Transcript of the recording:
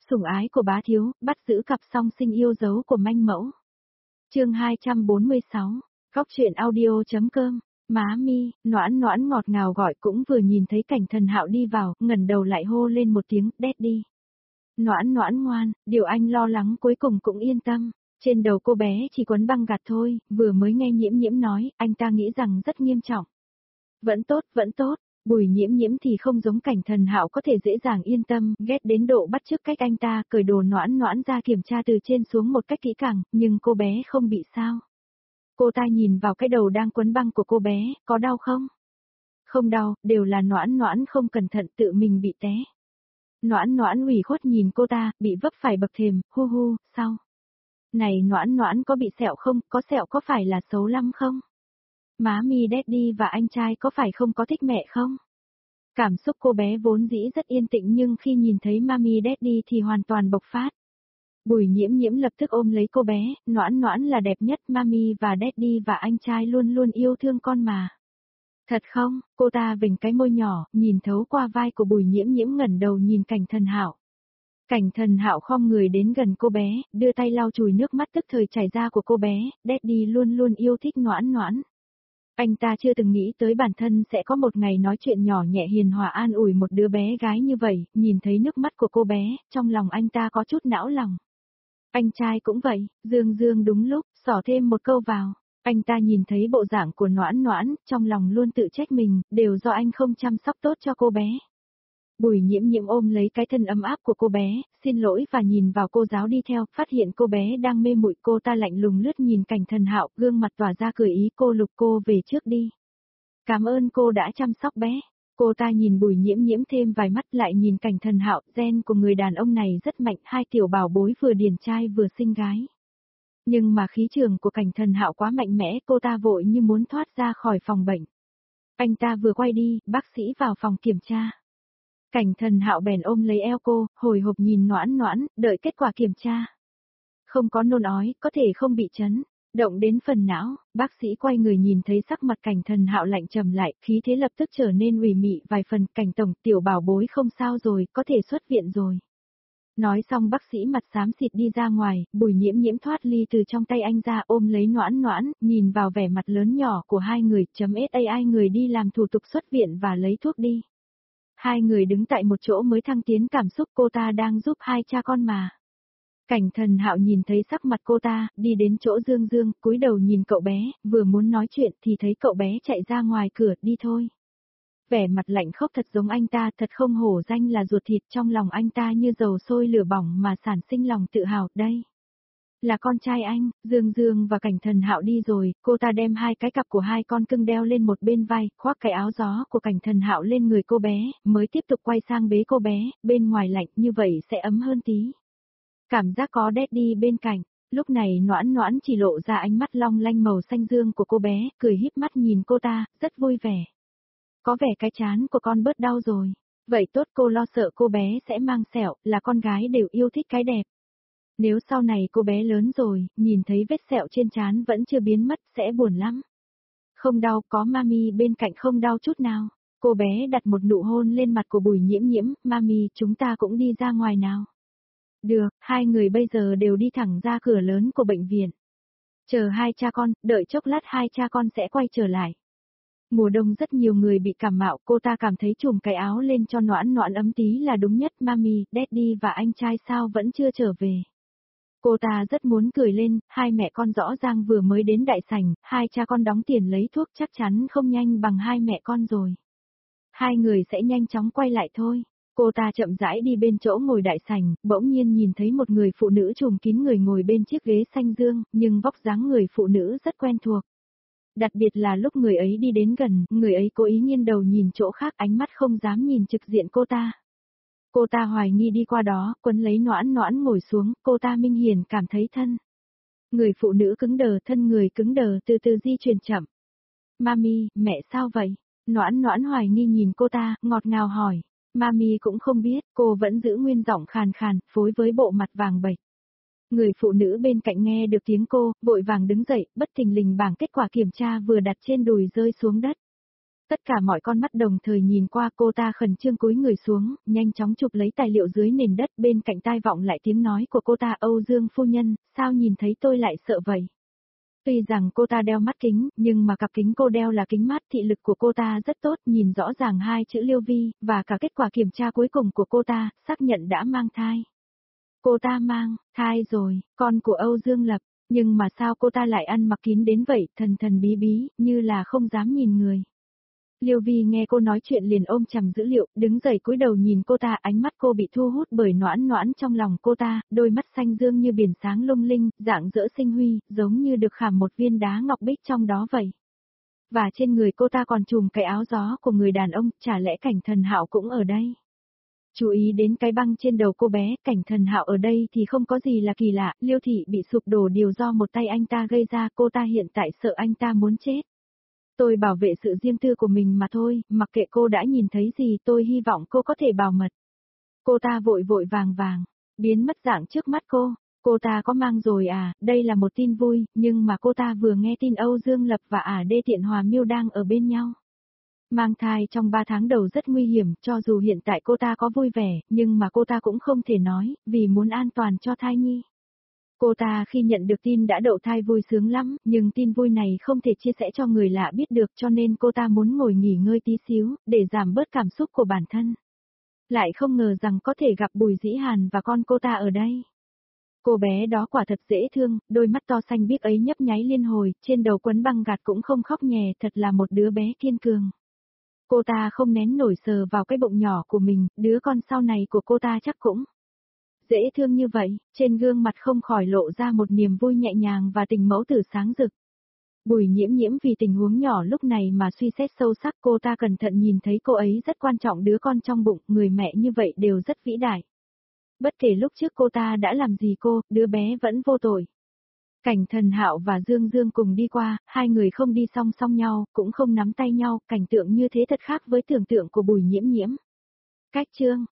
Sủng ái của bá thiếu, bắt giữ cặp song sinh yêu dấu của manh mẫu. Chương 246, Góc truyện audio.com. Má mi, Noãn Noãn ngọt ngào gọi cũng vừa nhìn thấy Cảnh Thần Hạo đi vào, ngẩng đầu lại hô lên một tiếng, Daddy. Noãn Noãn ngoan, điều anh lo lắng cuối cùng cũng yên tâm. Trên đầu cô bé chỉ quấn băng gạc thôi, vừa mới nghe Nhiễm Nhiễm nói, anh ta nghĩ rằng rất nghiêm trọng. Vẫn tốt. Bùi Nhiễm Nhiễm thì không giống Cảnh Thần Hạo có thể dễ dàng yên tâm, ghét đến độ bắt chước cách anh ta cởi đồ Noãn Noãn ra kiểm tra từ trên xuống một cách kỹ càng, nhưng cô bé không bị sao. Cô ta nhìn vào cái đầu đang quấn băng của cô bé, có đau không? Không đau, đều là Noãn Noãn không cẩn thận tự mình bị té. Noãn Noãn ủy khuất nhìn cô ta, bị vấp phải bậc thềm, hu, sao? Này Noãn Noãn có bị sẹo không, có sẹo có phải là xấu lắm không? Má mi Daddy và anh trai có phải không có thích mẹ không? Cảm xúc cô bé vốn dĩ rất yên tĩnh nhưng khi nhìn thấy Mami Daddy thì hoàn toàn bộc phát. Bùi Nhiễm Nhiễm lập tức ôm lấy cô bé, Noãn Noãn là đẹp nhất, Mami và Daddy và anh trai luôn luôn yêu thương con mà. Thật không? Cô ta vểnh cái môi nhỏ, nhìn thấu qua vai của Bùi Nhiễm Nhiễm ngẩng đầu nhìn Cảnh Thần Hạo. Cảnh Thần Hạo khom người đến gần cô bé, đưa tay lau chùi nước mắt tức thời chảy ra của cô bé, Daddy luôn luôn yêu thích Noãn Noãn. Anh ta chưa từng nghĩ tới bản thân sẽ có một ngày nói chuyện nhỏ nhẹ hiền hòa an ủi một đứa bé gái như vậy, nhìn thấy nước mắt của cô bé, trong lòng anh ta có chút não lòng. Anh trai cũng vậy, Dương đúng lúc, xỏ thêm một câu vào. Anh ta nhìn thấy bộ dạng của Noãn Noãn, trong lòng luôn tự trách mình, đều do anh không chăm sóc tốt cho cô bé. Bùi Nhiễm Nhiễm ôm lấy cái thân ấm áp của cô bé, xin lỗi và nhìn vào cô giáo đi theo, phát hiện cô bé đang mê muội, cô ta lạnh lùng lướt nhìn Cảnh Thần Hạo, gương mặt tỏa ra cười ý, cô Lục cô về trước đi. Cảm ơn cô đã chăm sóc bé. Cô ta nhìn Bùi Nhiễm Nhiễm thêm vài mắt lại nhìn Cảnh Thần Hạo, gen của người đàn ông này rất mạnh, hai tiểu bảo bối vừa điển trai vừa xinh gái. Nhưng mà khí trường của Cảnh Thần Hạo quá mạnh mẽ, cô ta vội như muốn thoát ra khỏi phòng bệnh. Anh ta vừa quay đi, bác sĩ vào phòng kiểm tra. Cảnh Thần Hạo bèn ôm lấy eo cô, hồi hộp nhìn Noãn Noãn, đợi kết quả kiểm tra. Không có nôn ói, có thể không bị chấn động đến phần não, bác sĩ quay người nhìn thấy sắc mặt Cảnh Thần Hạo lạnh trầm lại, khí thế lập tức trở nên ủy mị vài phần, Cảnh tổng, tiểu bảo bối không sao rồi, có thể xuất viện rồi. Nói xong bác sĩ mặt xám xịt đi ra ngoài, Bùi Nhiễm Nhiễm thoát ly từ trong tay anh ra ôm lấy Noãn Noãn, nhìn vào vẻ mặt lớn nhỏ của hai người, .ai người đi làm thủ tục xuất viện và lấy thuốc đi. Hai người đứng tại một chỗ mới thăng tiến cảm xúc, cô ta đang giúp hai cha con mà. Cảnh Thần Hạo nhìn thấy sắc mặt cô ta, đi đến chỗ Dương, cúi đầu nhìn cậu bé, vừa muốn nói chuyện thì thấy cậu bé chạy ra ngoài cửa, đi thôi. Vẻ mặt lạnh khốc thật giống anh ta, thật không hổ danh là ruột thịt, trong lòng anh ta như dầu sôi lửa bỏng mà sản sinh lòng tự hào, đây. Là con trai anh. Dương và Cảnh Thần Hạo đi rồi, cô ta đem hai cái cặp của hai con cưng đeo lên một bên vai, khoác cái áo gió của Cảnh Thần Hạo lên người cô bé, mới tiếp tục quay sang bế cô bé, bên ngoài lạnh như vậy sẽ ấm hơn tí. Cảm giác có Daddy bên cạnh, lúc này Noãn Noãn chỉ lộ ra ánh mắt long lanh màu xanh dương của cô bé, cười híp mắt nhìn cô ta, rất vui vẻ. Có vẻ cái trán của con bớt đau rồi. Vậy tốt, cô lo sợ cô bé sẽ mang sẹo, là con gái đều yêu thích cái đẹp. Nếu sau này cô bé lớn rồi, nhìn thấy vết sẹo trên trán vẫn chưa biến mất, sẽ buồn lắm. Không đau, có Mami bên cạnh không đau chút nào. Cô bé đặt một nụ hôn lên mặt của Bùi Nhiễm Nhiễm, Mami chúng ta cũng đi ra ngoài nào. Được, hai người bây giờ đều đi thẳng ra cửa lớn của bệnh viện. Chờ hai cha con, đợi chốc lát hai cha con sẽ quay trở lại. Mùa đông rất nhiều người bị cảm mạo, cô ta cảm thấy trùm cái áo lên cho Noãn Noãn ấm tí là đúng nhất, Mami, Daddy và anh trai sao vẫn chưa trở về. Cô ta rất muốn cười lên, hai mẹ con rõ ràng vừa mới đến đại sảnh, hai cha con đóng tiền lấy thuốc chắc chắn không nhanh bằng hai mẹ con rồi. Hai người sẽ nhanh chóng quay lại thôi. Cô ta chậm rãi đi bên chỗ ngồi đại sảnh, bỗng nhiên nhìn thấy một người phụ nữ trùm kín người ngồi bên chiếc ghế xanh dương, nhưng vóc dáng người phụ nữ rất quen thuộc. Đặc biệt là lúc người ấy đi đến gần, người ấy cố ý nghiêng đầu nhìn chỗ khác, ánh mắt không dám nhìn trực diện cô ta. Cô ta hoài nghi đi qua đó, quấn lấy Noãn Noãn ngồi xuống, cô ta minh hiển cảm thấy thân. Người phụ nữ cứng đờ, thân người cứng đờ từ từ di chuyển chậm. Mami, mẹ sao vậy? Noãn Noãn hoài nghi nhìn cô ta, ngọt ngào hỏi. Mami cũng không biết, cô vẫn giữ nguyên giọng khàn khàn, phối với bộ mặt vàng bệch. Người phụ nữ bên cạnh nghe được tiếng cô, vội vàng đứng dậy, bất thình lình bảng kết quả kiểm tra vừa đặt trên đùi rơi xuống đất. Tất cả mọi con mắt đồng thời nhìn qua, cô ta khẩn trương cúi người xuống, nhanh chóng chụp lấy tài liệu dưới nền đất, bên cạnh tai vọng lại tiếng nói của cô ta: Âu Dương phu nhân, sao nhìn thấy tôi lại sợ vậy? Tuy rằng cô ta đeo mắt kính, nhưng mà cặp kính cô đeo là kính mát, thị lực của cô ta rất tốt, nhìn rõ ràng hai chữ Liêu Vi, và cả kết quả kiểm tra cuối cùng của cô ta, xác nhận đã mang thai. Cô ta mang thai rồi, con của Âu Dương Lập, nhưng mà sao cô ta lại ăn mặc kín đến vậy, thần thần bí bí, như là không dám nhìn người. Liêu Vi nghe cô nói chuyện liền ôm chầm dữ liệu, đứng dậy cúi đầu nhìn cô ta, ánh mắt cô bị thu hút bởi Noãn Noãn trong lòng cô ta, đôi mắt xanh dương như biển sáng lung linh, rạng rỡ sinh huy, giống như được khảm một viên đá ngọc bích trong đó vậy. Và trên người cô ta còn trùm cái áo gió của người đàn ông, chả lẽ Cảnh Thần Hạo cũng ở đây? Chú ý đến cái băng trên đầu cô bé, Cảnh Thần Hạo ở đây thì không có gì là kỳ lạ, Liêu thị bị sụp đổ đều do một tay anh ta gây ra, cô ta hiện tại sợ anh ta muốn chết. Tôi bảo vệ sự riêng tư của mình mà thôi, mặc kệ cô đã nhìn thấy gì, tôi hy vọng cô có thể bảo mật. Cô ta vội vội vàng, biến mất dạng trước mắt cô. Cô ta có mang rồi à, đây là một tin vui, nhưng mà cô ta vừa nghe tin Âu Dương Lập và Đê Tiện Hòa Miêu đang ở bên nhau. Mang thai trong 3 tháng đầu rất nguy hiểm, cho dù hiện tại cô ta có vui vẻ, nhưng mà cô ta cũng không thể nói, vì muốn an toàn cho thai nhi. Cô ta khi nhận được tin đã đậu thai vui sướng lắm, nhưng tin vui này không thể chia sẻ cho người lạ biết được, cho nên cô ta muốn ngồi nghỉ ngơi tí xíu, để giảm bớt cảm xúc của bản thân. Lại không ngờ rằng có thể gặp Bùi Dĩ Hàn và con cô ta ở đây. Cô bé đó quả thật dễ thương, đôi mắt to xanh biếc ấy nhấp nháy liên hồi, trên đầu quấn băng gạt cũng không khóc nhè, thật là một đứa bé kiên cường. Cô ta không nén nổi sờ vào cái bụng nhỏ của mình, đứa con sau này của cô ta chắc cũng dễ thương như vậy, trên gương mặt không khỏi lộ ra một niềm vui nhẹ nhàng và tình mẫu tử sáng rực. Bùi Nhiễm Nhiễm vì tình huống nhỏ lúc này mà suy xét sâu sắc, cô ta cẩn thận nhìn thấy cô ấy rất quan trọng đứa con trong bụng, người mẹ như vậy đều rất vĩ đại. Bất kể lúc trước cô ta đã làm gì đứa bé vẫn vô tội. Cảnh Thần Hạo và Dương Dương cùng đi qua, hai người không đi song song nhau, cũng không nắm tay nhau, cảnh tượng như thế thật khác với tưởng tượng của Bùi Nhiễm Nhiễm. Cách chương